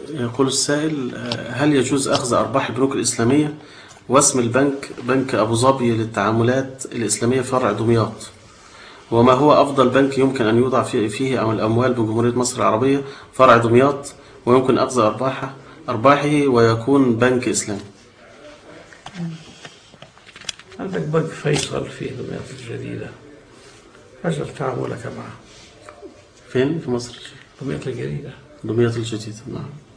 يقول السائل: هل يجوز أخذ أرباح البنوك الإسلامية واسم البنك بنك أبو ظبي للتعاملات الإسلامية فرع دمياط؟ وما هو أفضل بنك يمكن أن يوضع فيه الأموال بجمهورية مصر العربية؟ فرع دمياط، ويمكن أخذ أرباحه ويكون بنك إسلامي. عندك بنك فيصل في دمياط الجديدة، أجل تعاملك معه. فين في مصر؟ دمياط الجديدة. دمياط الجديدة، نعم.